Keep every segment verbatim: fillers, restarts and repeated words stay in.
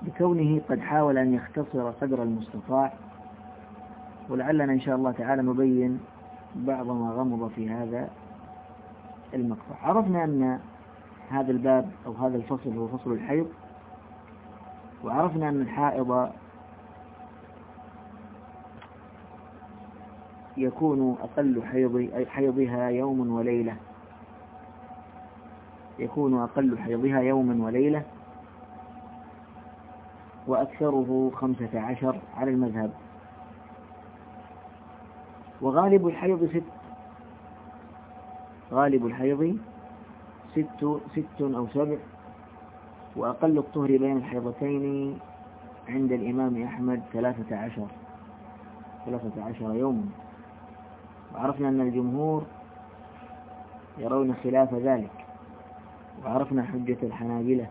بكونه قد حاول أن يختصر قدر المستطاع، ولعلنا إن شاء الله تعالى نبين بعض ما غمض في هذا المقطع. عرفنا أن هذا الباب أو هذا الفصل هو فصل الحيض، وعرفنا أن الحائض يكون أقل حيض حيضها يوم وليلة يكون أقل حيضها يوما وليلة وأكثره خمسة عشر على المذهب، وغالب الحيض ست غالب الحيض ست ست أو سبع، وأقل الطهر بين الحيضتين عند الإمام أحمد ثلاثة عشر ثلاثة عشر يوما. وعرفنا أن الجمهور يرون خلاف ذلك، وعرفنا حجة الحنابلة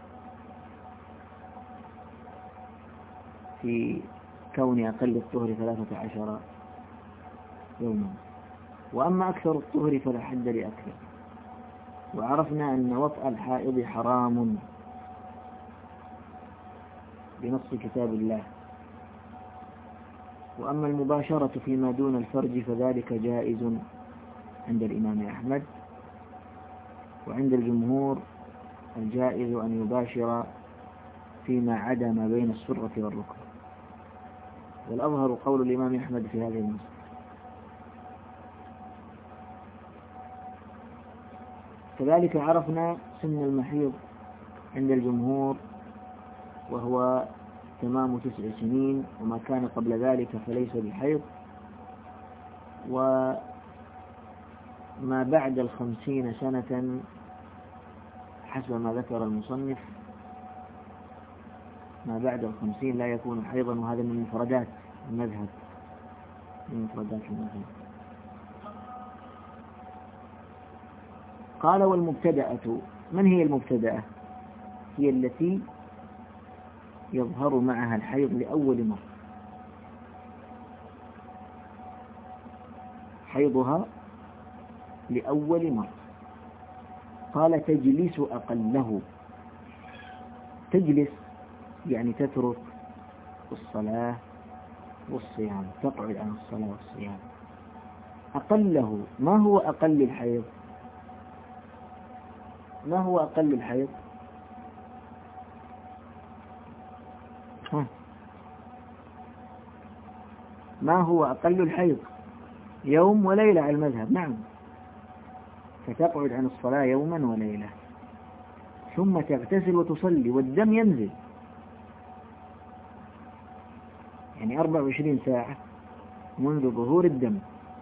في كون أقل الطهر ثلاثة عشر يوما. وأما أكثر الطهر فلا حد لأكثر. وعرفنا أن وطأ الحائض حرام بنص كتاب الله، وأما المباشرة فيما دون الفرج فذلك جائز عند الإمام أحمد، وعند الجمهور الجائز أن يباشر فيما عدا ما بين السرة والركبة، والأظهر قول الإمام أحمد في هذه المسألة. كذلك عرفنا سن المحيض عند الجمهور وهو تمام تسع سنين، وما كان قبل ذلك فليس بحيض، وما بعد الخمسين سنة حسب ما ذكر المصنف ما بعد الخمسين لا يكون حيضا، وهذا من مفردات المذهب من مفردات المذهب. قال والمبتدأة، من هي المبتدأة؟ هي التي يظهر معها الحيض لأول مرة، حيضها لأول مرة. قال تجلس أقله، تجلس يعني تترك الصلاة والصيام، تقعد عن الصلاة والصيام. أقله، ما هو أقل الحيض؟ ما هو أقل الحيض؟ ها. ما هو أقل الحيض؟ يوم وليلة على المذهب، نعم. فتقعد عن الصلاة يوما وليلة، ثم تغتسل وتصلي والدم ينزل، يعني أربع وعشرين ساعة منذ ظهور الدم.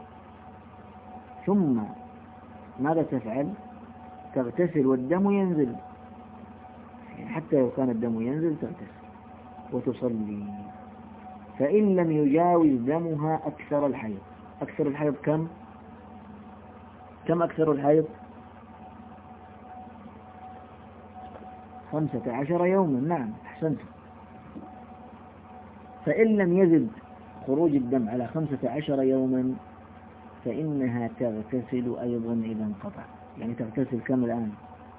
ثم ماذا تفعل؟ تغتسل والدم ينزل، يعني حتى لو كان الدم ينزل تغتسل وتصلي. فإن لم يجاوز دمها أكثر الحيض، أكثر الحيض كم؟ كم أكثر الحيض؟ خمسة عشر يوما، نعم أحسنت. فإن لم يزد خروج الدم على خمسة عشر يوما فإنها تغتسل أيضا إذا انقطع. يعني تغتسل كم الآن؟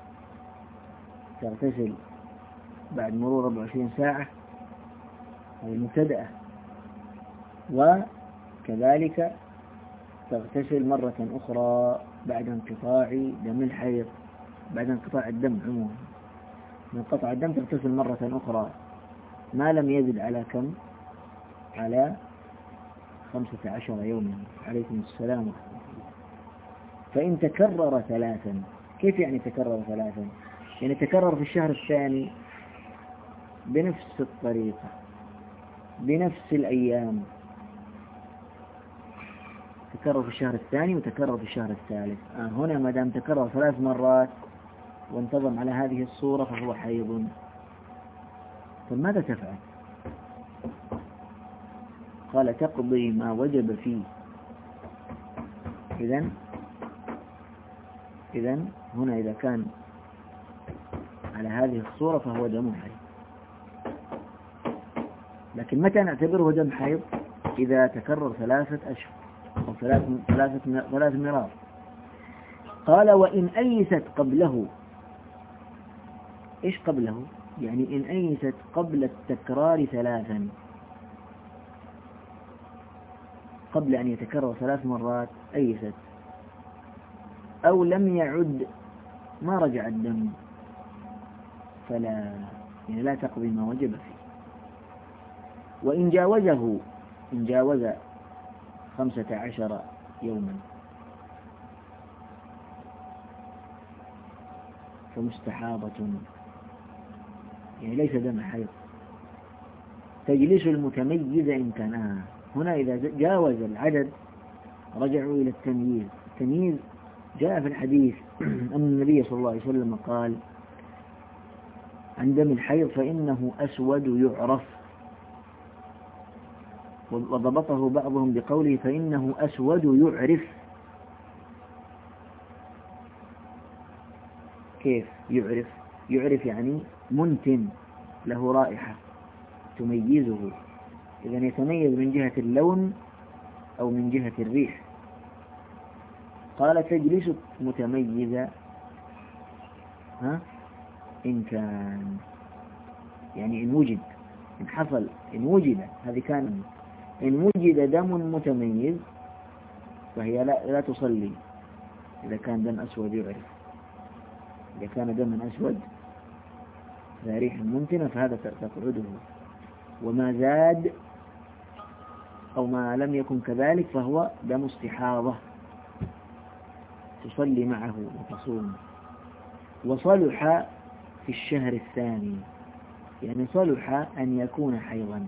تغتسل بعد مرور أربع وعشرين ساعة، هذه المبتدأة. وكذلك تغتسل مرة أخرى بعد انقطاع دم الحيض، بعد انقطاع الدم عموما، من قطع الدم تغتسل مرة أخرى ما لم يزد على كم؟ على خمسة عشر يوما. عليكم السلام. فإن تكرر ثلاثا، كيف يعني تكرر ثلاثا؟ يعني تكرر في الشهر الثاني بنفس الطريقة بنفس الأيام، تكرر في الشهر الثاني وتكرر في الشهر الثالث. آه هنا ما دام تكرر ثلاث مرات وانتظم على هذه الصورة فهو حيض. فماذا تفعل؟ قال تقضي ما وجب فيه. إذن إذن هنا إذا كان على هذه الصورة فهو دم حيض. لكن متى نعتبره دم حيض؟ إذا تكرر ثلاثة أشهر أو ثلاث ثلاثة ثلاث مرات. قال وإن أيست قبله. إيش قبله؟ يعني إن أيست قبل التكرار ثلاثا، قبل أن يتكرر ثلاث مرات أيست، أو لم يعد ما رجع الدم، فلا يعني لا تقضي ما وجب فيه. وإن جاوزه، إن جاوز خمسة عشر يوما فمستحاضة، يعني ليس دم حيض، تجلس المتميز إن كان آه. هنا إذا جاوز العدد رجعوا إلى التمييز. التمييز جاء في الحديث أن النبي صلى الله عليه وسلم قال عن دم الحيض فإنه أسود يعرف، وضبطه بعضهم بقوله فإنه أسود يعرف. كيف يعرف؟ يعرف يعني منتن له رائحة تميزه، إذن يتميز من جهة اللون أو من جهة الريح. قال تجلس متميزة ها إن كان، يعني إن وجد، إن حصل، إن وجد، هذه كان إن وجد دم متميز فهي لا, لا تصلي إذا كان دم أسود يعرف. إذا كان دما أسود ذا ريح منتنة فهذا تقعده، وما زاد أو ما لم يكن كذلك فهو دم استحاضة تصلي معه وتصوم. وصلح في الشهر الثاني، يعني صلح أن يكون حيضا،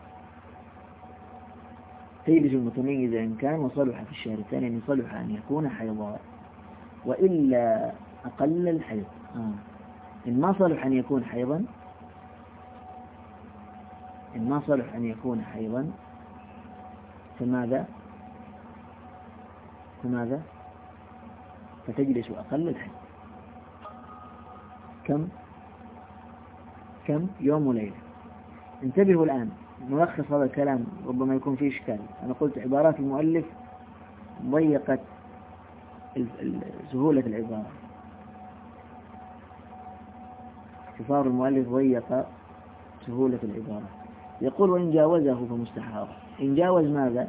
تجلس المتميزة إن كان، وصلح في الشهر الثاني يعني صلح أن يكون حيضا، وإلا أقل الحيض. آه. إن ما صلح أن يكون حيضا، إن ما صلح أن يكون حيضا فماذا فماذا فتجلس أقل الحيض. كم كم يوم وليلة. انتبهوا الآن، نلخص هذا الكلام ربما يكون فيه إشكال. أنا قلت عبارات المؤلف ضيقت سهولة العبارة، اختصار المؤلف ضيق سهولة العبارة. يقول وإن جاوزه فمستحاض. إن جاوز ماذا؟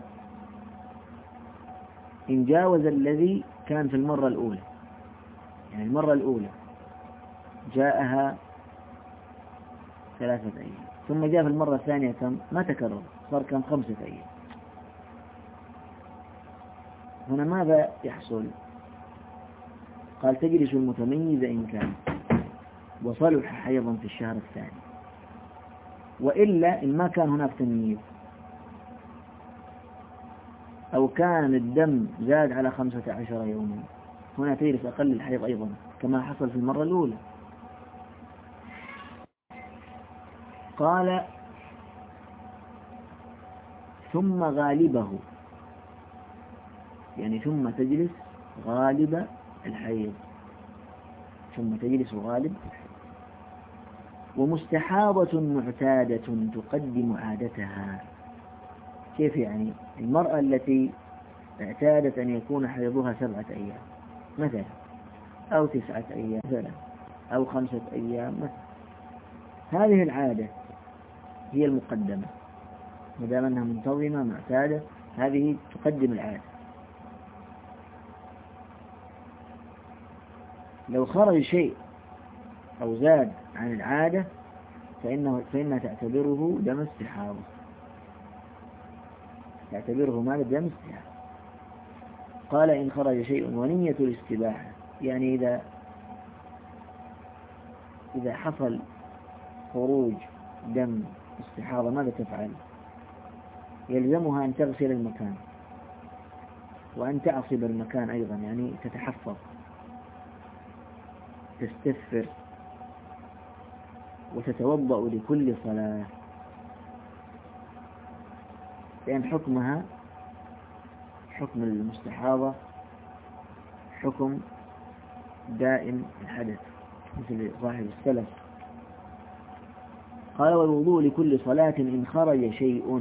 إن جاوز الذي كان في المرة الأولى، يعني المرة الأولى جاءها ثلاثة أيام، ثم جاء في المرة الثانية كم؟ ما تكرر، صار كم؟ خمسة أيام. هنا ماذا يحصل؟ قال تجلس المتميزة إن كان، وصلح حيضا في الشهر الثاني. وإلا إن ما كان هناك تمييز أو كان الدم زاد على خمسة عشر يوما، هنا تجلس أقل الحيض أيضا كما حصل في المرة الأولى. قال ثم غالبه، يعني ثم تجلس غالب الحيض، ثم تجلس غالب الحيض. ومستحاضة معتادة تقدم عادتها. كيف يعني؟ المرأة التي اعتادت أن يكون حيضها سبعة أيام مثلا، أو تسعة أيام مثلا، أو خمسة أيام مثلا، هذه العادة هي المقدمة، ما دام أنها منتظمة معتادة هذه تقدم العادة. لو خرج شيء أو زاد عن العادة فإنه فإنها تعتبره دم استحاضة، تعتبره ماذا؟ دم استحاضة. قال إن خرج شيء ونية الاستباحة، يعني إذا إذا حصل خروج دم استحاضة ماذا تفعل؟ يلزمها أن تغسل المكان وأن تعصب المكان أيضا، يعني تتحفظ، تستثفر، وتتوضأ لكل صلاة، لأن حكمها حكم المستحاضة حكم دائم الحدث مثل صاحب السلف. قال والوضوء لكل صلاة إن خرج شيء،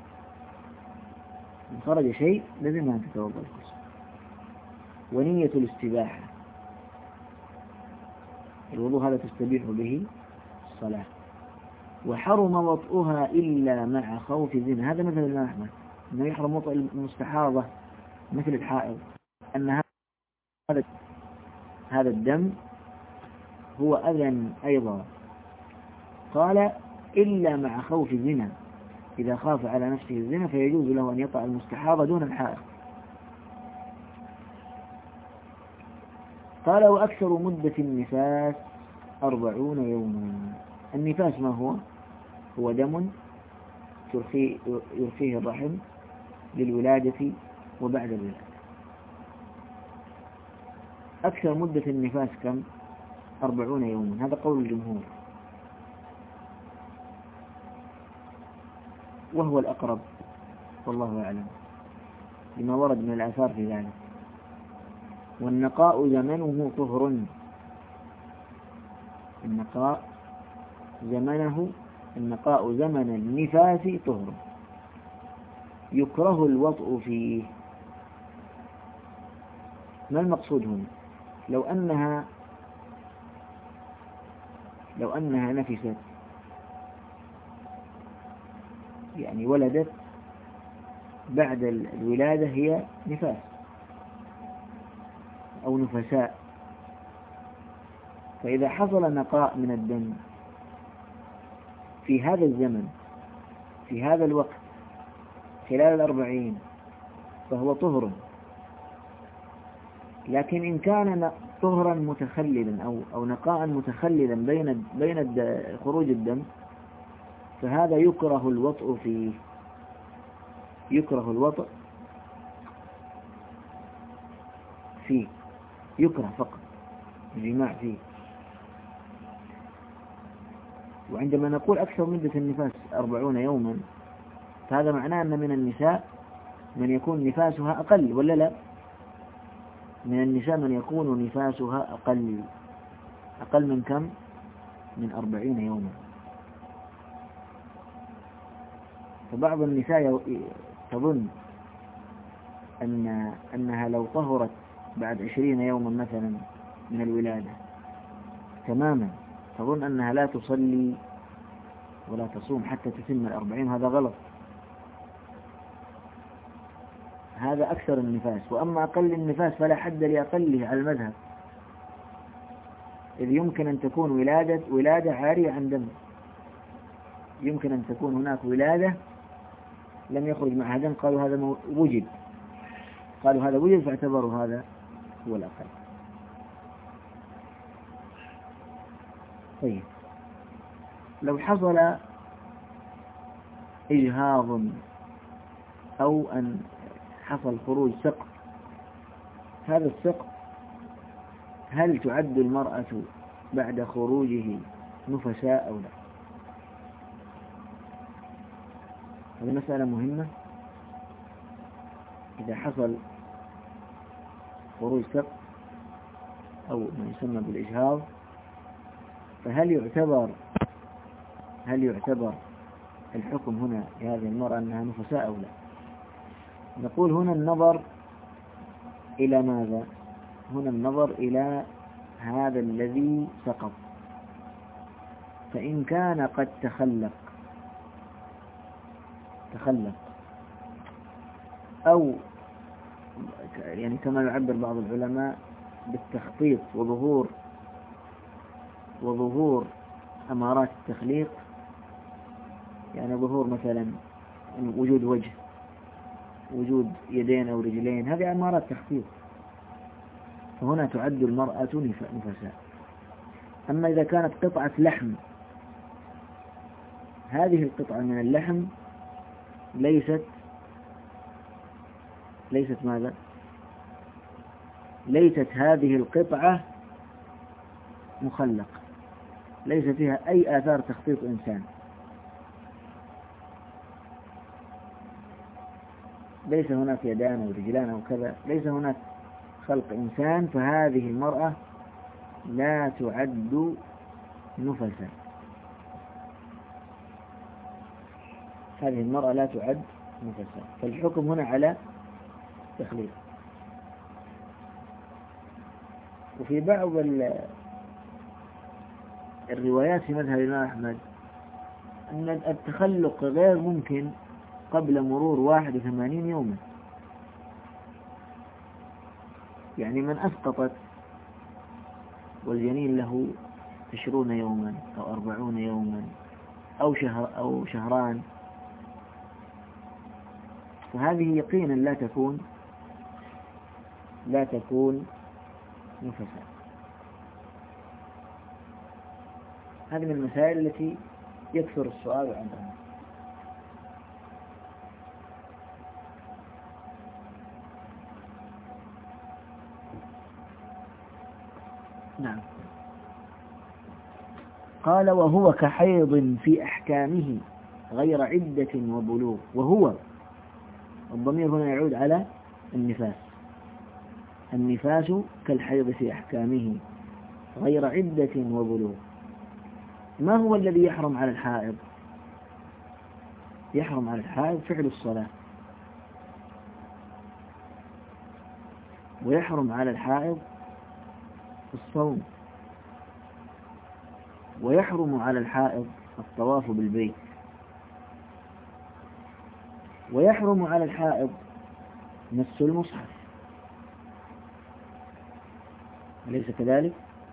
إن خرج شيء لازم أن تتوضأ لكل صلاة. ونية الاستباحة، الوضوء هذا تستبيح به الصلاة. وحرم وطئها إلا مع خوف زنا. هذا مثل الإمام أحمد أنه يحرم وطئ المستحاضة مثل الحائض، أن هذا هذا الدم هو أذى أيضا. قال إلا مع خوف زنا، إذا خاف على نفسه الزنا فيجوز له أن يطأ المستحاضة دون الحائض. قال وأكثر مدة النفاس أربعون يوما. النفاس ما هو؟ هو دم يرخيه الرحم للولادة وبعد الولادة. أكثر مدة النفاس كم؟ أربعون يوما، هذا قول الجمهور وهو الأقرب والله أعلم لما ورد من الآثار في ذلك. والنقاء زمنه طهر، النقاء زمنه النقاء زمن النفاس طهر، يكره الوطء فيه. ما المقصود هنا؟ لو أنها لو أنها نفست، يعني ولدت بعد الولادة هي نفاس أو نفساء، فإذا حصل نقاء من الدم في هذا الزمن في هذا الوقت خلال الأربعين فهو طهر. لكن إن كان طهرا متخللا أو أو نقاء متخللا بين بين خروج الدم فهذا يكره الوطء فيه، يكره الوطء فيه يكره فقط الجماع فيه. وعندما نقول أكثر مدة النفاس أربعون يوما فهذا معناه أن من النساء من يكون نفاسها أقل، ولا لا؟ من النساء من يكون نفاسها أقل أقل من كم؟ من أربعين يوما. فبعض النساء تظن أن أنها لو طهرت بعد عشرين يوما مثلا من الولادة تماما تظن أنها لا تصلي ولا تصوم حتى تتم الأربعين. هذا غلط، هذا أكثر النفاس. وأما أقل النفاس فلا حد لأقله على المذهب، إذ يمكن أن تكون ولادة ولادة عارية عن دم، يمكن أن تكون هناك ولادة لم يخرج معها دم، قالوا هذا وجد قالوا هذا وجد فاعتبروا هذا هو الأقل. طيب لو حصل إجهاض أو أن حصل خروج سقط، هذا السقط هل تعد المرأة بعد خروجه نفساء أو لا؟ هذه مسألة مهمة. إذا حصل خروج سقط أو ما يسمى بالإجهاض فهل يعتبر هل يعتبر الحكم هنا لهذه المرأة أنها نفساء أو لا؟ نقول هنا النظر إلى ماذا؟ هنا النظر إلى هذا الذي سقط، فإن كان قد تخلق تخلق أو يعني كما يعبر بعض العلماء بالتخطيط وظهور وظهور أمارات التخليق، يعني ظهور مثلا وجود وجه، وجود يدين أو رجلين، هذه أمارات تخطيط، فهنا تعد المرأة نفساء. أما إذا كانت قطعة لحم، هذه القطعة من اللحم ليست ليست ماذا؟ ليست هذه القطعة مخلق، ليس فيها أي آثار تخطيط إنسان، ليس هناك يدان أو رجلان أو كذا، ليس هناك خلق إنسان، فهذه المرأة لا تعد نفسا، هذه المرأة لا تعد نفسا. فالحكم هنا على تخليق. وفي بعض الروايات في مذهب الإمام أحمد أن التخلق غير ممكن قبل مرور واحد وثمانين يوما. يعني من أسقطت والجنين له عشرون يوما أو أربعون يوما أو شهر أو شهران، فهذه يقينا لا تكون لا تكون نفساء. هذه من المسائل التي يكثر السؤال عنها. نعم. قال وهو كحيض في أحكامه غير عدة وبلوغ. وهو الضمير هنا يعود على النفاس. النفاس كالحيض في أحكامه غير عدة وبلوغ. ما هو الذي يحرم على الحائض؟ يحرم على الحائض فعل الصلاة، ويحرم على الحائض الصوم، ويحرم على الحائض الطواف بالبيت، ويحرم على الحائض مس المصحف، أليس كذلك؟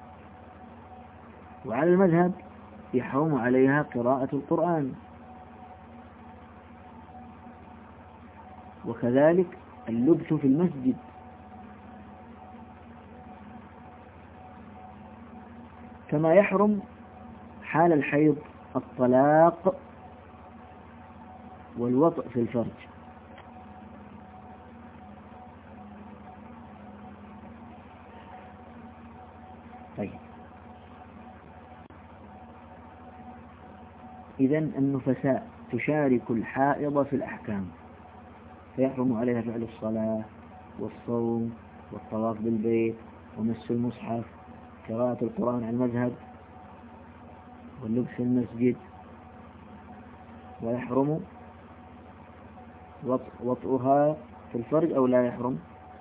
وعلى المذهب يحرم عليها قراءة القرآن، وكذلك اللبث في المسجد، كما يحرم حال الحيض الطلاق والوطء في الفرج. طيب، إذن النفساء تشارك الحائض في الأحكام، فيحرم عليها فعل الصلاة والصوم والطواف بالبيت ومس المصحف، قراءة القرآن على المذهب، واللبس في المسجد، ويحرم وطئها في الفرج أو لا يحرم.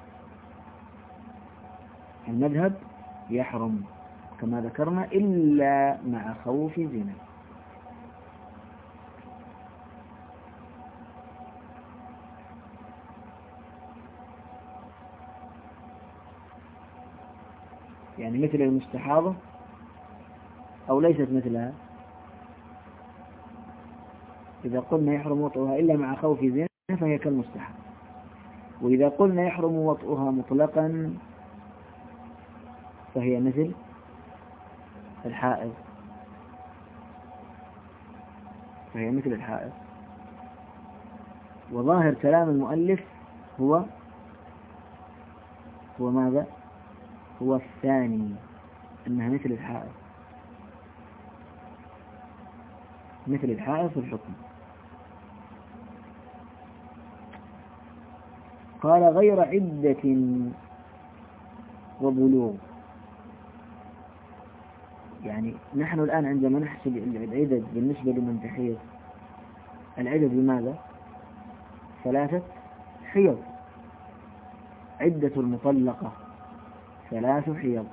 المذهب يحرم كما ذكرنا إلا مع خوف زنا. يعني مثل المستحاضة أو ليست مثلها. إذا قلنا يحرم وطئها إلا مع خوف زنا فهي كالمستحاضة، وإذا قلنا يحرم وطئها مطلقا فهي مثل الحائض فهي مثل الحائض. وظاهر كلام المؤلف هو هو ماذا؟ هو الثاني، أنها مثل الحائض، مثل الحائض في الحكم. قال غير عدة وبلوغ. يعني نحن الآن عندما نحسب العدد بالنسبة لمن تحيض، العدد بماذا؟ ثلاثة حيض. عدة المطلقة ثلاث حيض،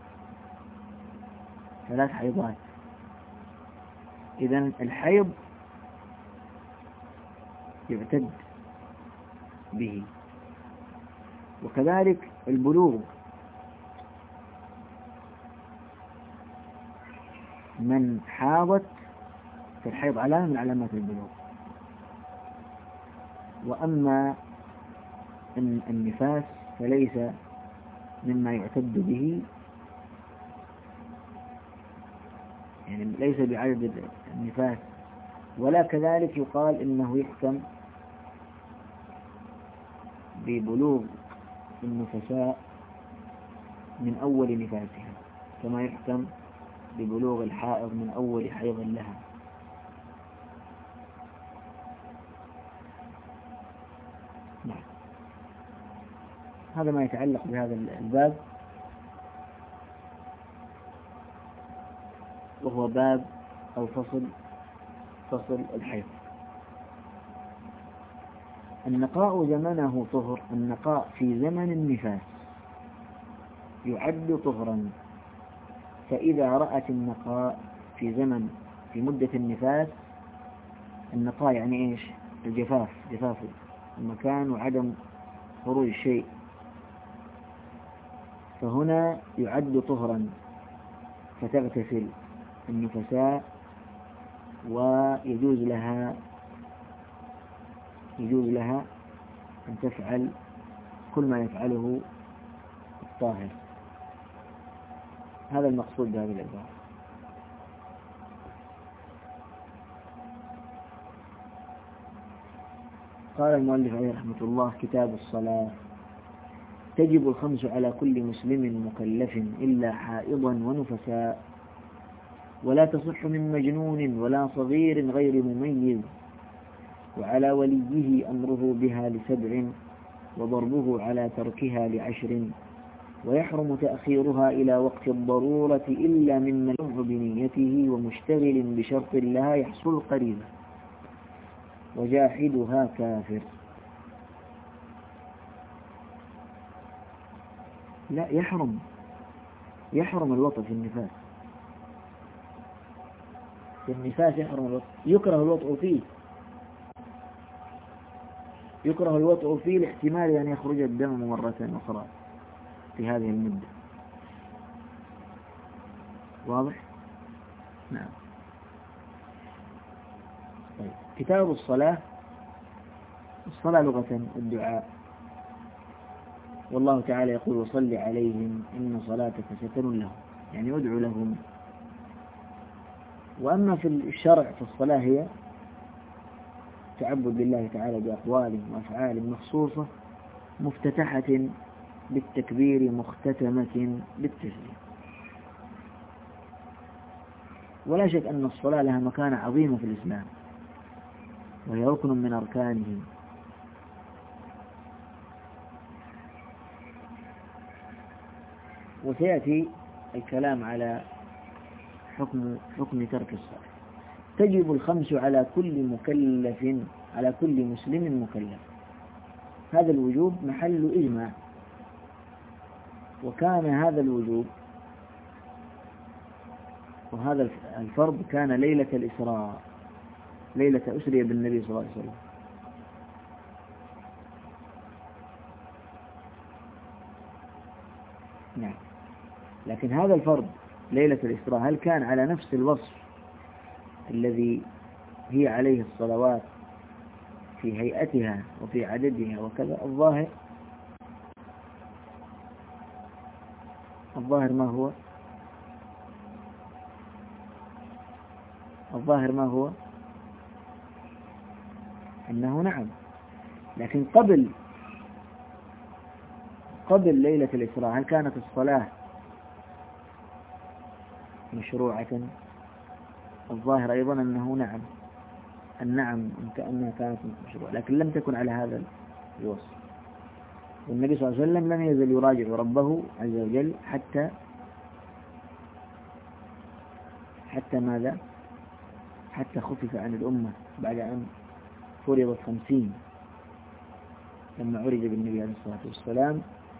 ثلاث حيضات. إذن الحيض يعتد به، وكذلك البلوغ. من حاضت في الحيض علامة من علامات البلوغ. وأما النفاس فليس مما يعتد به، يعني ليس بعدد النفاس، ولا كذلك يقال إنه يحكم ببلوغ النفساء من أول نفاسها كما يحكم ببلوغ الحائض من أول حيض لها. نعم. هذا ما يتعلق بهذا الباب، وهو باب أو فصل فصل الحيض. النقاء زمنه طهر. النقاء في زمن النفاس يعد طهرا، فإذا رأت النقاء في زمن في مدة النفاس، النقاء يعني إيش؟ الجفاف، جفاف المكان وعدم خروج شيء، فهنا يعد طهرا، فتغتسل النفساء ويجوز لها يجوز لها أن تفعل كل ما يفعله الطاهر. هذا المقصود بهذه العبارة. قال المؤلف عليه رحمة الله: كتاب الصلاة. تجب الخمس على كل مسلم مكلف إلا حائضا ونفساء، ولا تصح من مجنون ولا صغير غير مميز، وعلى وليه أمره بها لسبع، وضربه على تركها لعشر، ويحرم تأخيرها إلى وقت الضرورة إلا ممن يمع بنيته ومشتغل بشرط لها يحصل قريبا، وجاحدها كافر. لا، يحرم يحرم الوطء في النفاس، في النفاس يحرم الوطء، يكره الوطء فيه، يكره الوطء فيه لاحتمال أن يخرج الدم مرة أخرى في هذه المدة. واضح؟ نعم. طيب. كتاب الصلاة. الصلاة لغة الدعاء، والله تعالى يقول: وصل عليهم إن صلاتك سكن لهم، يعني ادعو لهم. وأما في الشرع فالصلاة هي تعبد لله تعالى بأقوال وأفعال مخصوصة، مفتتحة بالتكبير مختتمة بالتسليم. ولا شك أن الصلاة لها مكانة عظيمة في الإسلام، وهي ركن من أركانه. وسيأتي الكلام على حكم حكم ترك الصلاة. تجب الخمس على كل مكلف، على كل مسلم مكلف. هذا الوجوب محل إجماع، وكان هذا الوجوب وهذا الفرض كان ليلة الإسراء، ليلة أسري بالنبي صلى الله عليه وسلم. نعم. لكن هذا الفرض ليلة الإسراء هل كان على نفس الوصف الذي هي عليه الصلوات في هيئتها وفي عددها وكذا؟ الظاهر الظاهر ما هو الظاهر ما هو أنه نعم. لكن قبل قبل ليلة الإسراء هل كانت الصلاة مشروعة؟ الظاهر أيضا أنه نعم، النعم كأنها كانت مشروعة، لكن لم تكن على هذا الوصف. والنبي صلى الله عليه وسلم لم يزل يراجع ربه عز وجل حتى حتى ماذا؟ حتى خفف عن الأمة بعد أن فرضت خمسين، لما عرج بالنبي عليه الصلاة والسلام،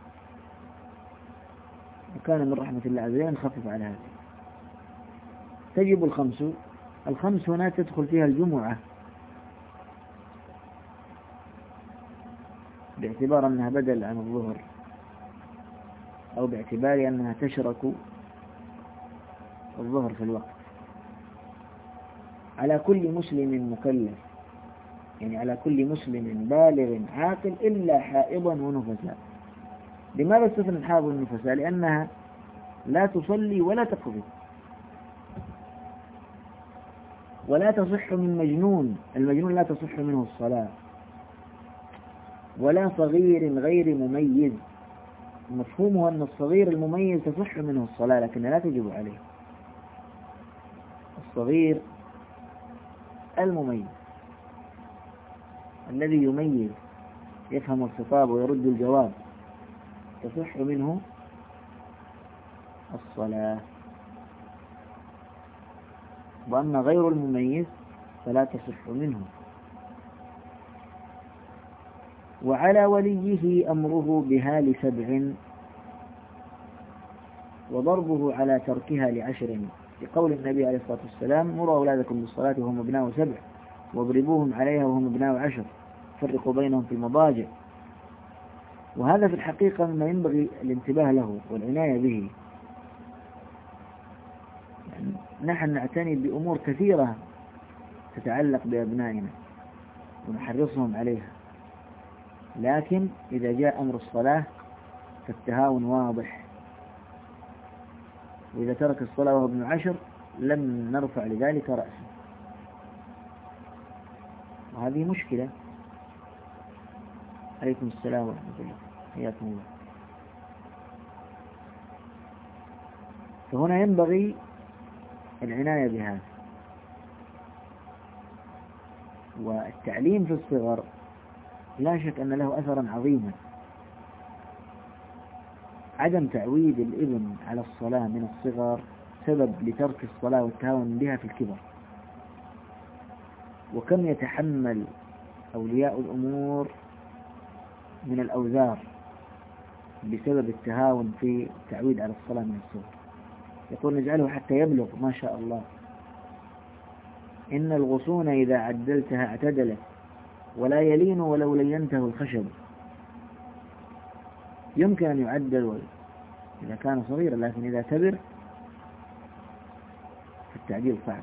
وكان من رحمة الله عز وجل أن خفف على هذا. تجب الخمس. الخمس هنا تدخل فيها الجمعة، باعتبار أنها بدل عن الظهر، أو باعتبار أنها تشرك الظهر في الوقت. على كل مسلم مكلف، يعني على كل مسلم بالغ عاقل إلا حائضا ونفساء. لماذا استثنى الحائض والنفساء؟ لأنها لا تصلي ولا تقضي، ولا تصح من مجنون، المجنون لا تصح منه الصلاة، ولا صغير غير مميز. مفهومه أن الصغير المميز تصح منه الصلاة لكن لا تجب عليه. الصغير المميز الذي يميز، يفهم الخطاب ويرد الجواب، تصح منه الصلاة. وأما غير المميز فلا تصح منه. وعلى وليه أمره بها لسبع، وضربه على تركها لعشر. لقول النبي عليه الصلاة والسلام: مروا أولادكم بالصلاة وهم أبناء سبع واضربوهم عليها وهم أبناء عشر، فرقوا بينهم في المضاجع. وهذا في الحقيقة مما ينبغي الانتباه له والعناية به. يعني نحن نعتني بأمور كثيرة تتعلق بأبنائنا ونحرصهم عليها، لكن إذا جاء أمر الصلاة فالتهاون واضح، وإذا ترك الصلاة وهو ابن عشر لم نرفع لذلك رأسا، وهذه مشكلة. عليكم السلام ورحمة الله، حياكم الله. فهنا ينبغي العناية بهذا. والتعليم في الصغر لا شك أن له أثرا عظيما. عدم تعويد الابن على الصلاة من الصغر سبب لترك الصلاة والتهاون بها في الكبر. وكم يتحمل أولياء الأمور من الأوزار بسبب التهاون في التعويد على الصلاة من الصغر. يقول: نجعله حتى يبلغ ما شاء الله. إن الغصون إذا عدلتها اعتدلت، ولا يلين ولو لينته الخشب. يمكن أن يعدل إذا كان صغيرا، لكن إذا كبر فالتعديل صعب.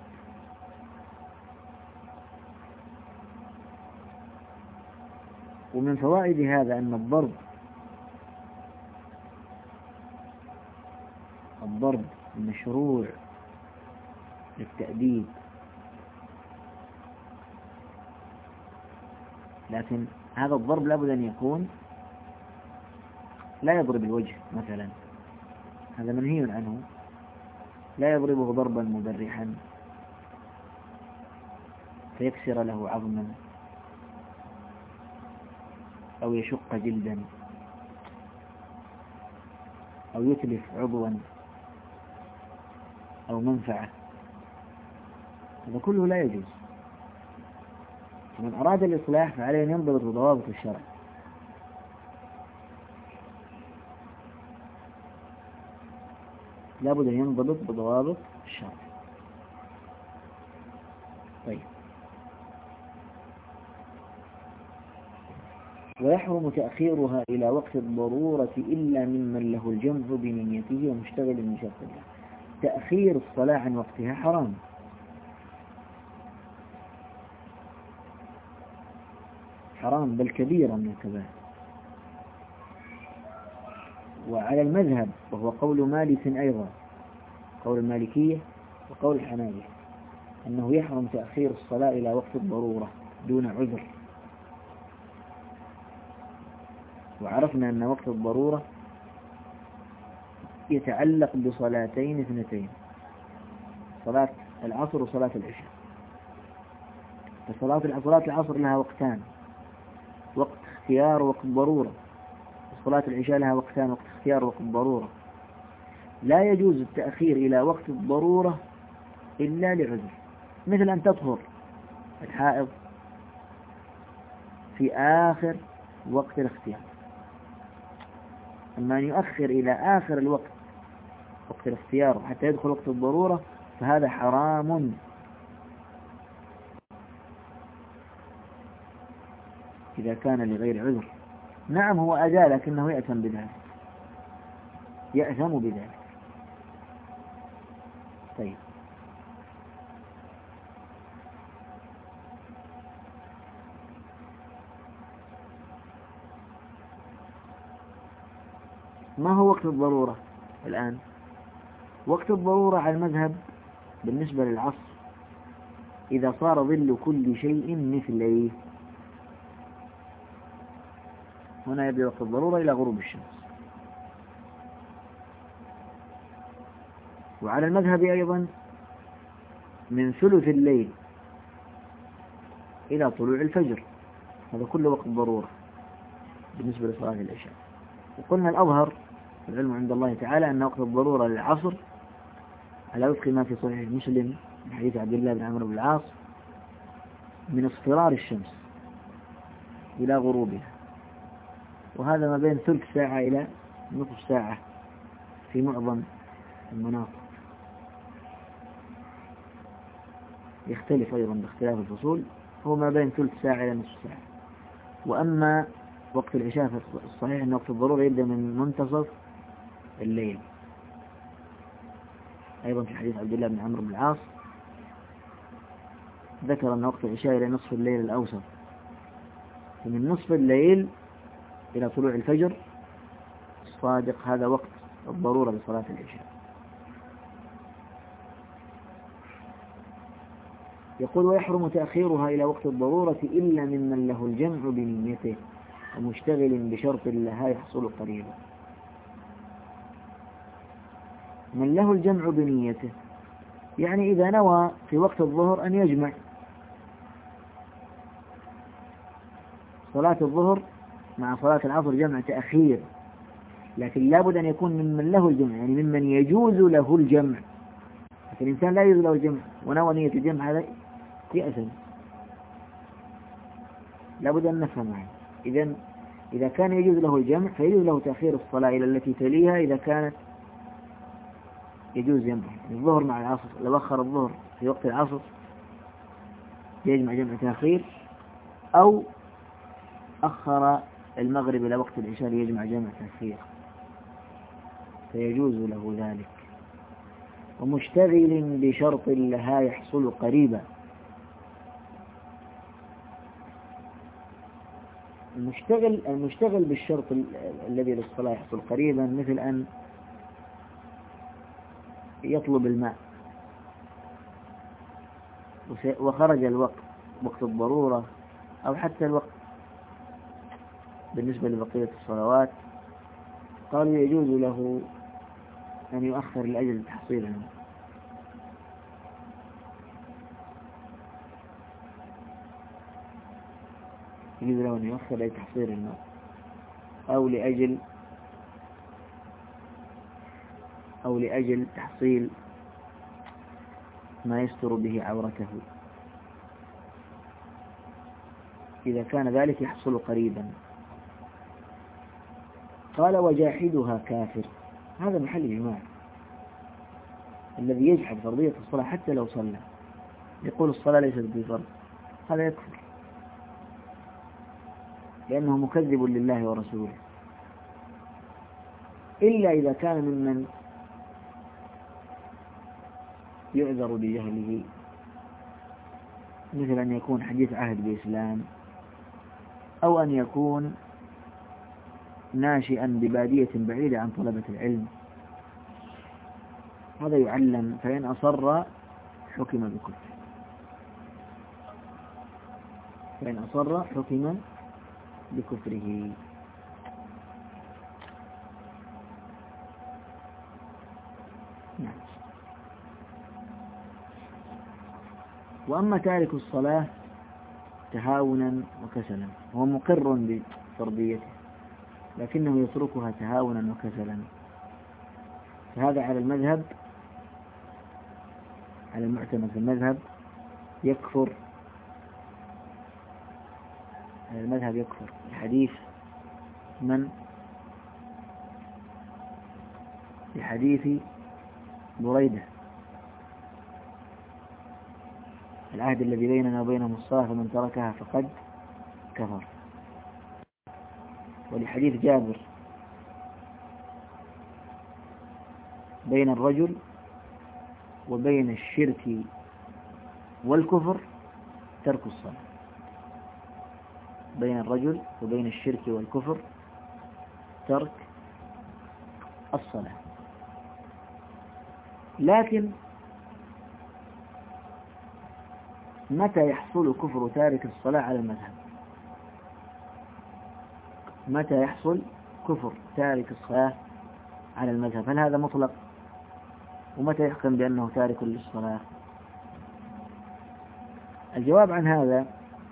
ومن فوائد هذا أن الضرب الضرب مشروع للتأديب، لكن هذا الضرب لابد أن يكون لا يضرب الوجه مثلا، هذا منهي عنه. لا يضربه ضربا مبرحا فيكسر له عظما أو يشق جلدا أو يتلف عضوا أو منفعة، هذا كله لا يجوز. من أراد الإصلاح فعليه أن ينضبط بضوابط الشرع. لابد أن ينضبط بضوابط الشرع. طيب. ويحرم تأخيرها إلى وقت الضرورة إلا ممن له الجمع بنيته ومشتغل من شرط الله. تأخير الصلاة عن وقتها حرام، حرام بل كبيرا من الكبائر. وعلى المذهب، وهو قول مالك أيضا، قول المالكية وقول الحنابلة، أنه يحرم تأخير الصلاة إلى وقت الضرورة دون عذر. وعرفنا أن وقت الضرورة يتعلق بصلاتين اثنتين، صلاة العصر وصلاة العشاء. فصلاة صلاة العصر لها وقتان، وقت اختيار ووقت ضرورة، وصلاة العشاء لها وقتان، وقت اختيار ووقت ضرورة. لا يجوز التأخير إلى وقت الضرورة إلا لعذر، مثل أن تطهر الحائض في آخر وقت الاختيار. أما أن يؤخر إلى آخر الوقت، وقت الاختيار، حتى يدخل وقت الضرورة، فهذا حرام إذا كان لغير عذر. نعم هو أداء، لكنه يأثم بذلك، يأثم بذلك. طيب. ما هو وقت الضرورة الآن؟ وقت الضرورة على المذهب بالنسبة للعصر إذا صار ظل كل شيء مثليه. هنا يبدأ وقت الضرورة إلى غروب الشمس. وعلى المذهب أيضا من ثلث الليل إلى طلوع الفجر، هذا كله وقت ضرورة بالنسبة لصلاة العشاء. وقلنا الأظهر العلم عند الله تعالى أن وقت الضرورة للعصر على وفق ما في صحيح مسلم من حديث عبد الله بن عمرو بن العاص من اصفرار الشمس إلى غروبها، وهذا ما بين ثلث ساعة إلى نصف ساعة في معظم المناطق. يختلف أيضا باختلاف الفصول، هو ما بين ثلث ساعة إلى نصف ساعة. وأما وقت العشاء فالصحيح أن وقت الضرورة يبدأ من منتصف الليل. أيضا في حديث عبد الله بن عمرو بن العاص ذكر أن وقت العشاء إلى نصف الليل الأوسط، ومن نصف الليل إلى طلوع الفجر الصادق هذا وقت الضرورة لصلاة العشاء. يقول: ويحرم تأخيرها إلى وقت الضرورة إلا ممن له الجمع بنيته ومشتغل بشرط لها يحصل قريبا. من له الجمع بنيته يعني إذا نوى في وقت الظهر أن يجمع صلاة الظهر مع صلاة العصر جمع تأخير، لكن لابد أن يكون ممن له الجمع، يعني ممن يجوز له الجمع. لكن الإنسان لا يجوز له الجمع ونوى نية الجمع هذا يأثم. لابد أن نفهم معه. إذن إذا كان يجوز له الجمع فيجوز له تأخير الصلاة إلى التي تليها إذا كانت يجوز جمع الظهر مع العصر. لو أخر الظهر في وقت العصر يجمع جمع تأخير، أو أخر المغرب إلى وقت العشاء يجمع جمع تأخير، فيجوز له ذلك. ومشتغل بشرط لها يحصل قريبا. المشتغل المشتغل بالشرط الذي للصلاة يحصل قريبا مثل أن يطلب الماء وخرج الوقت وقت الضرورة، أو حتى الوقت بالنسبة لبقية الصلوات، قالوا يجوز له أن يؤخر لأجل تحصيل الماء. يجوز له أن يؤخر لأجل تحصيل الماء، أو لأجل أو لأجل تحصيل ما يستر به عورته، إذا كان ذلك يحصل قريبا. قال: وجاحدها كافر. هذا محل إجماع. الذي يجحد فرضية الصلاة حتى لو صلى، يقول الصلاة ليست بفرض، هذا يكفر، لأنه مكذب لله ورسوله، إلا إذا كان ممن يعذر بجهله، مثل أن يكون حديث عهد بإسلام، أو أن يكون ناشئا ببادية بعيدة عن طلبة العلم، هذا يعلم، فإن أصر حكم بكفر فإن أصر حكم بكفره. نعم. وأما تارك الصلاة تهاونا وكسلا، هو مقر بفرضيته لكنه يتركها تهاونا وكسلا، فهذا على المذهب على المعتمد في المذهب يكفر. على المذهب يكفر الحديث من بحديث بريدة: العهد الذي بيننا وبينهم الصلاة فمن تركها فقد كفر. ولحديث جابر: بين الرجل وبين الشرك والكفر ترك الصلاة. بين الرجل وبين الشرك والكفر ترك الصلاة. لكن متى يحصل كفر تارك الصلاة على المذهب؟ متى يحصل كفر تارك الصلاة على المذهب؟ هل هذا مطلق؟ ومتى يحكم بأنه تارك للصلاة؟ الجواب عن هذا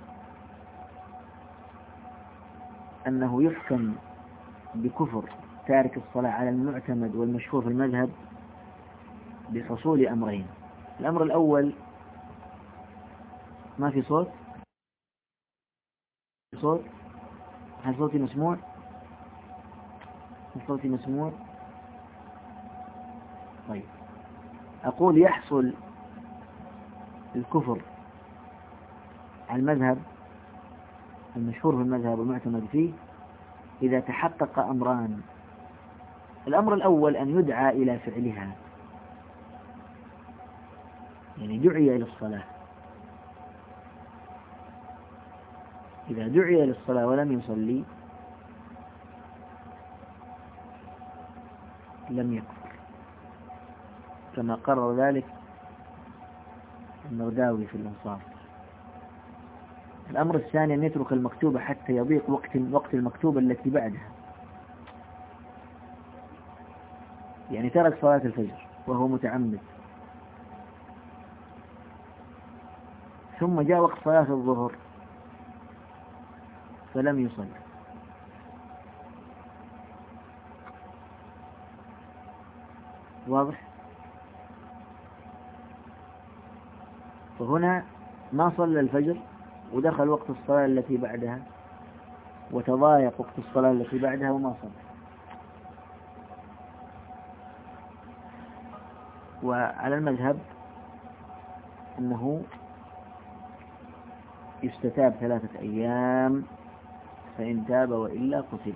أنه يحكم بكفر تارك الصلاة على المعتمد والمشهور في المذهب بحصول أمرين. الأمر الأول: ما في صوت صوت هل صوتي مسموع؟ هل صوتي مسموع؟ طيب، أقول يحصل الكفر على المذهب المشهور في المذهب والمعتمد فيه إذا تحقق أمران. الأمر الأول أن يدعى إلى فعلها، يعني دعي إلى الصلاة. إذا دعي إلى الصلاة ولم يصلي لم يكفر، كما قرر ذلك المرداوي في الإنصاف. الأمر الثاني أن يترك المكتوبة حتى يضيق وقت وقت المكتوبة التي بعدها، يعني ترك صلاة الفجر وهو متعمد، ثم جاء وقت صلاة الظهر فلم يصلي، واضح؟ فهنا ما صلى الفجر ودخل وقت الصلاة التي بعدها وتضايق وقت الصلاة التي بعدها وما صلى. وعلى المذهب أنه يستتاب ثلاثة أيام، فإن تاب وإلا قتل.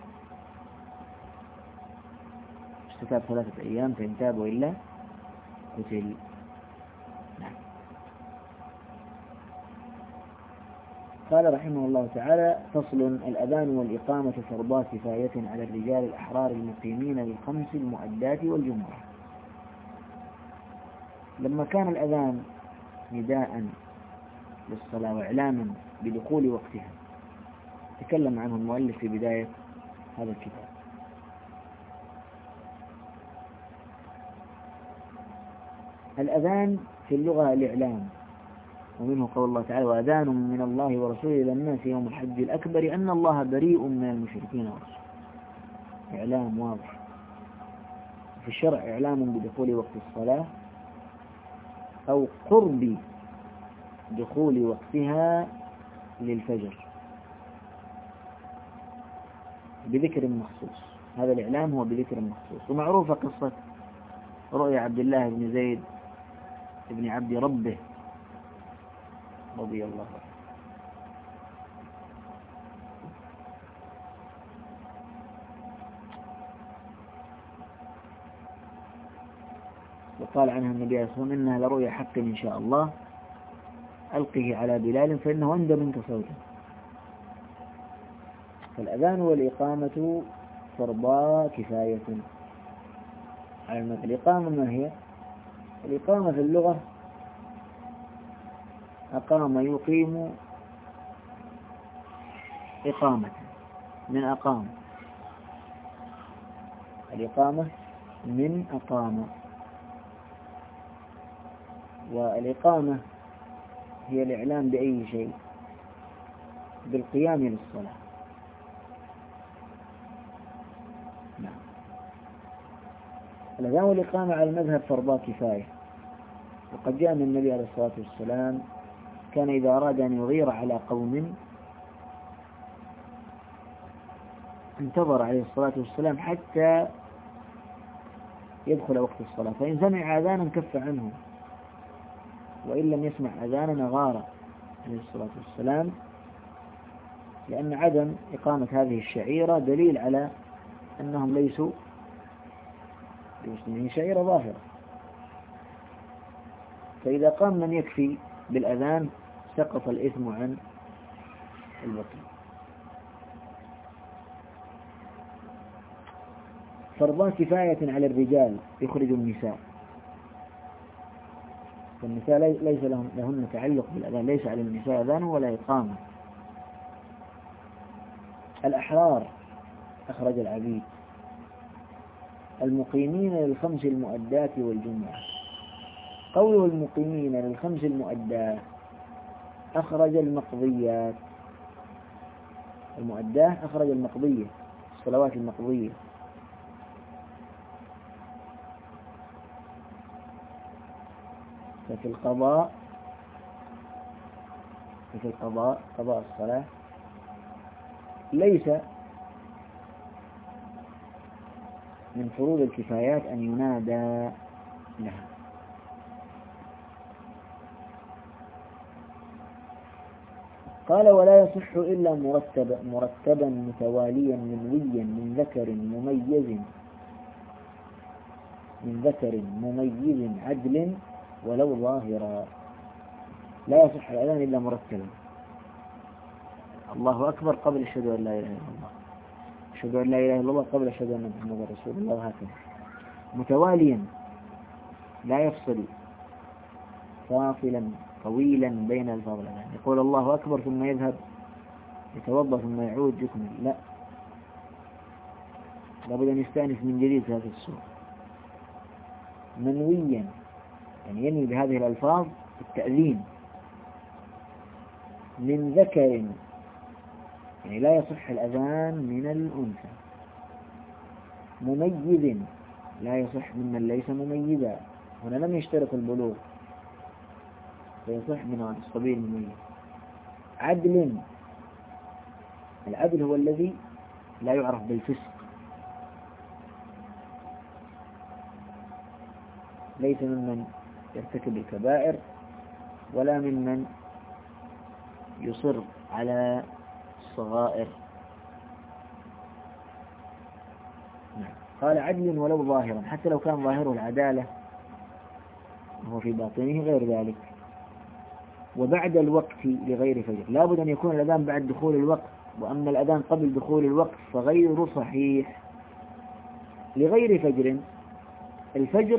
يستتاب ثلاثة أيام فإن تاب وإلا قتل. نعم. قال رحمه الله تعالى: فصل: الأذان والإقامة فرضا كفاية على الرجال الأحرار المقيمين للخمس المؤدات والجمعة. لما كان الأذان نداء للصلاة وإعلاما بدخول وقتها تكلم عنه المؤلف في بداية هذا الكتاب. الأذان في اللغة الإعلام، ومنه قول الله تعالى: وأذان من الله ورسوله إلى الناس يوم الحج الأكبر أن الله بريء من المشركين ورسوله. إعلام واضح. في الشرع إعلام بدخول وقت الصلاة أو قرب دخول وقتها للفجر بذكر مخصوص. هذا الإعلام هو بذكر مخصوص. ومعروفة قصة رؤيا عبد الله بن زيد بن عبد ربه رضي الله عنه. وقال عنها النبي عليه الصلاة والسلام: إنها لرؤيا حق إن شاء الله، ألقه على بلال فإنه أندى منك صوتا. فالأذان والإقامة فرضا كفاية على المذهب. الإقامة ما هي؟ الإقامة في اللغة أقام يقيم إقامة، من أقام. الإقامة من أقام. والإقامة هي الإعلام بأي شيء، بالقيام للصلاة. نعم. الأذان والإقامة على المذهب فرضا كفاية. وقد جاء من النبي عليه الصلاة والسلام كان إذا أراد أن يغير على قوم انتظر عليه الصلاة والسلام حتى يدخل وقت الصلاة، فإن سمع أذانا كف عنه، وإن لم يسمع أذانا غار عليه الصلاة والسلام، لأن عدم إقامة هذه الشعيرة دليل على أنهم ليسوا بمسلمين، شعيرة ظاهرة. فإذا قام من يكفي بالأذان سقط الإثم عن البقي. فرضا كفاية على الرجال يخرج النساء، والنساء ليس لهم لهن تعلق بالأذان، ليس على النساء أذان ولا إقامة. الأحرار أخرج العبيد المقيمين للخمس المؤدات والجمعة. قوله المقيمين للخمس المؤدات أخرج المقضيات. المؤدات أخرج المقضية، الصلوات المقضية. ففي القضاء ففي القضاء قضاء الصلاة ليس من فروض الكفايات أن ينادى لها، قال ولا يصح إلا مرتبا مرتبا متواليا منويا من ذكر مميز من ذكر مميز عدل ولو ظاهرا. لا يصح الأذان إلا مرتبا، الله أكبر قبل أشهد أن لا إله إلا الله، أشهد أن لا إله إلا الله قبل أشهد أن محمدا رسول الله، وهكذا متواليا لا يفصل فاصلا طويلا بين الفاظ الأذان، يقول الله أكبر ثم يذهب يتوضأ ثم يعود يكمل، لا، لابد أن يستأنف من جديد في هذه الصورة. منويا يعني ينوي بهذه الألفاظ التأذين. من ذكر يعني لا يصح الأذان من الأنثى. مميز لا يصح ممن ليس مميزا، هنا لم يشترط البلوغ فيصح من الصبي المميز. عدل، العدل هو الذي لا يعرف بالفسق، ليس ممن يرتكب الكبائر ولا ممن يصر على الصغائر. نعم. قال عدل ولو ظاهرا، حتى لو كان ظاهره العدالة وهو في باطنه غير ذلك. وبعد الوقت لغير فجر، لابد أن يكون الأذان بعد دخول الوقت، وأما الأذان قبل دخول الوقت فغير صحيح. لغير فجر، الفجر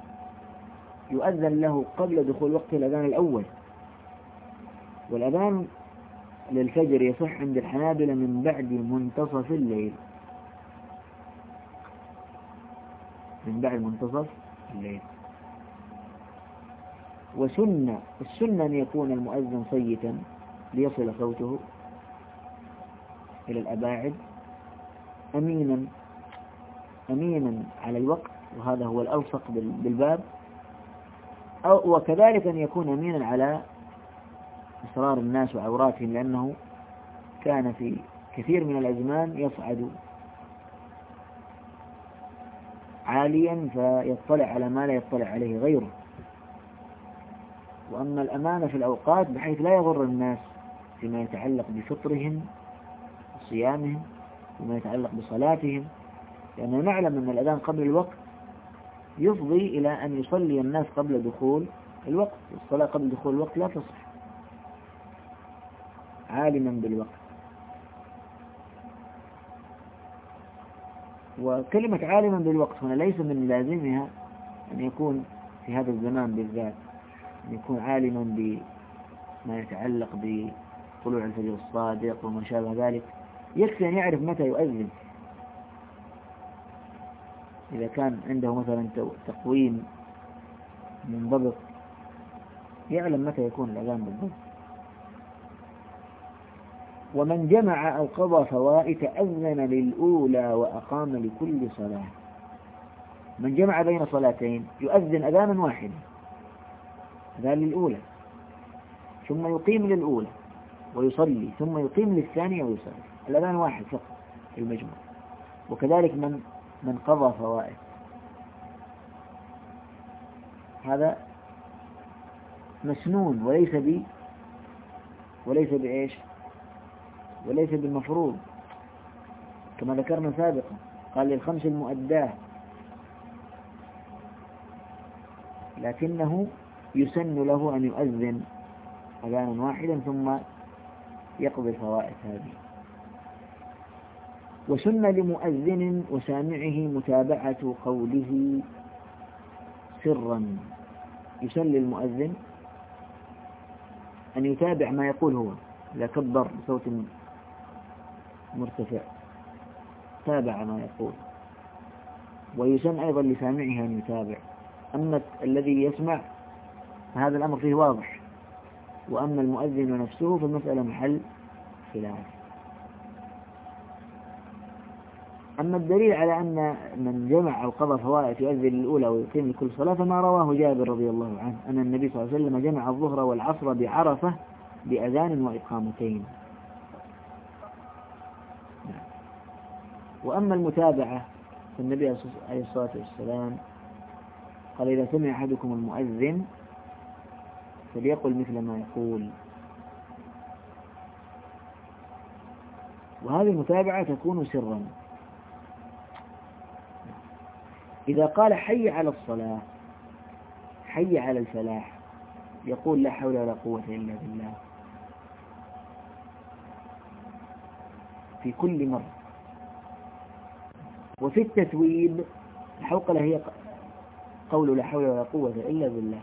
يؤذن له قبل دخول وقت الأذان الأول، والأذان للفجر يصح عند الحنابلة من بعد منتصف الليل، من بعد منتصف الليل. وسنة السنة أن يكون المؤذن صيتا ليصل صوته إلى الأباعد، أمينا أمينا على الوقت، وهذا هو الألصق بالباب، أو وكذلك أن يكون أمينا على أسرار الناس وعوراتهم، لأنه كان في كثير من الأزمان يصعد عاليا فيطلع على ما لا يطلع عليه غيره. وأما الأمانة في الأوقات بحيث لا يضر الناس فيما يتعلق بفطرهم وصيامهم وما يتعلق بصلاتهم، لأننا نعلم أن الأذان قبل الوقت يفضي إلى أن يصلي الناس قبل دخول الوقت، الصلاة قبل دخول الوقت لا تصح. عالما بالوقت. وكلمة عالما بالوقت هنا ليس من لازمها أن يكون في هذا الزمان بالذات أن يكون عالما بما يتعلق بطلوع الفجر الصادق وما شابه ذلك، يكفي أن يعرف متى يؤذن. إذا كان عنده مثلا تقويم منضبط يعلم متى يكون الأذان بالضبط. ومن جمع أو قضى فوائت أذن للأولى وأقام لكل صلاة. من جمع بين صلاتين يؤذن أذانا واحدا، أذان للأولى ثم يقيم للأولى ويصلي ثم يقيم للثانية ويصلي، الأذان واحد فقط في المجموع. وكذلك من من قضى فوائد، هذا مسنون وليس ب وليس بإيش وليس بالمفروض، كما ذكرنا سابقا قال للخمس المؤداه، لكنه يسن له أن يؤذن أذانا واحدا ثم يقضي الفوائد هذه. وسن لمؤذن وسامعه متابعة قوله سرا، يسن للمؤذن أن يتابع ما يقول هو، إذا كبر بصوت مرتفع تابع ما يقول، ويسن أيضا لسامعه أن يتابع. أما الذي يسمع هذا الأمر فيه واضح، وأما المؤذن نفسه فالمسألة محل خلاف. أما الدليل على أن من جمع أو قضى فوائد يؤذن الأولى ويقيم لكل صلاة فما رواه جابر رضي الله عنه أن النبي صلى الله عليه وسلم جمع الظهر والعصر بعرفة بأذان وإقامتين. وأما المتابعة فالنبي عليه الصلاة والسلام قال إذا سمع أحدكم المؤذن فليقل مثل ما يقول، وهذه المتابعة تكون سرا. إذا قال حي على الصلاة، حي على الفلاح، يقول لا حول ولا قوة إلا بالله في كل مرة. وفي التثويب، الحوقلة هي قول لا حول ولا قوة إلا بالله.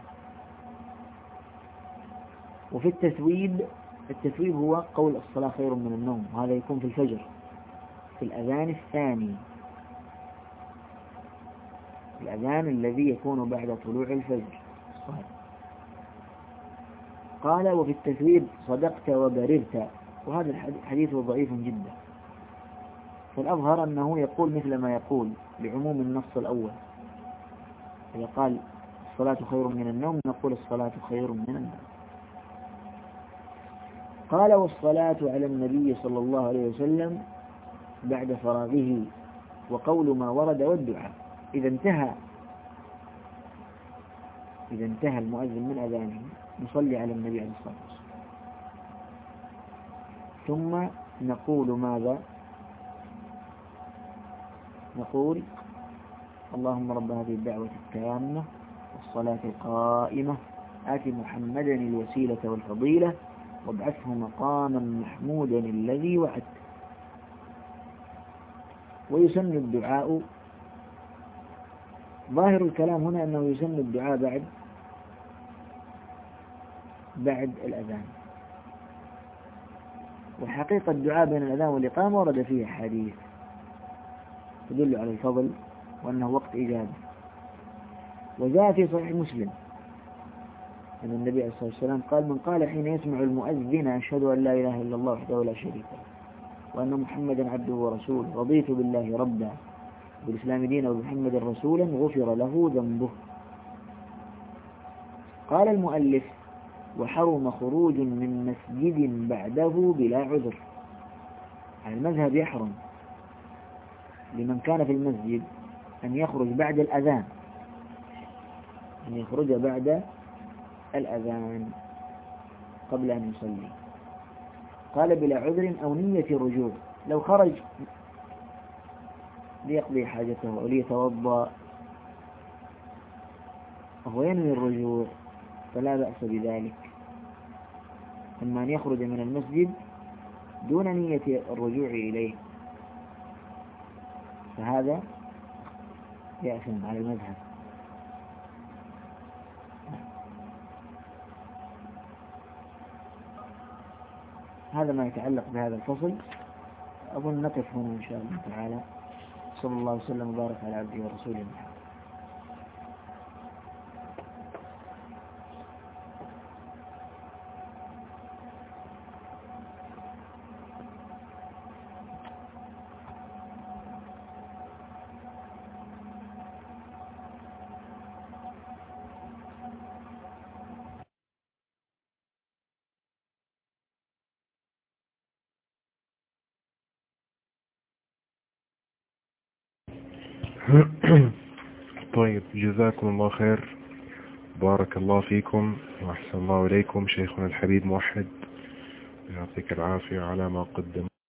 وفي التثويب، التثويب هو قول الصلاة خير من النوم، وهذا يكون في الفجر في الأذان الثاني، الأذان الذي يكون بعد طلوع الفجر. قال وفي التثويب صدقت وبررت، وهذا الحديث ضعيف جدا، فالأظهر أنه يقول مثل ما يقول لعموم النص الأول. إذا قال الصلاة خير من النوم نقول الصلاة خير من النوم. قال والصلاة على النبي صلى الله عليه وسلم بعد فراغه، وقول ما ورد والدعاء. إذا انتهى إذا انتهى المؤذن من أذانه نصلي على النبي عليه الصلاة والسلام، ثم نقول ماذا؟ نقول اللهم رب هذه الدعوة التامة والصلاة القائمة آت محمدا الوسيلة والفضيلة وابعثه مقاما محمودا الذي وعدته. ويسن الدعاء، ظاهر الكلام هنا أنه يسن الدعاء بعد بعد الأذان، والحقيقة الدعاء بين الأذان والإقامة ورد فيه حديث تدل على الفضل وأنه وقت إجابة. وجاء في صحيح مسلم أن النبي عليه الصلاة والسلام قال من قال حين يسمع المؤذن أشهد أن لا إله إلا الله وحده لا شريك له وأن محمدا عبده ورسوله رضيت بالله ربا بالإسلام دينا وبمحمد رسولا غفر له ذنبه. قال المؤلف وحرم خروج من مسجد بعده بلا عذر. على المذهب يحرم لمن كان في المسجد أن يخرج بعد الأذان، أن يخرج بعد الأذان قبل أن يصلي. قال بلا عذر أو نية رجوع، لو خرج ليقضي حاجته أو ليتوضأ وهو ينوي الرجوع فلا بأس بذلك. أما أن يخرج من المسجد دون نية الرجوع إليه فهذا يأثم على المذهب. هذا ما يتعلق بهذا الفصل. أظن نقف هنا إن شاء الله تعالى. صلى الله وسلم وبارك على عبده ورسوله محمد. طيب، جزاكم الله خير، بارك الله فيكم وأحسن الله إليكم. شيخنا الحبيب موحد يعطيك العافية على ما قدم.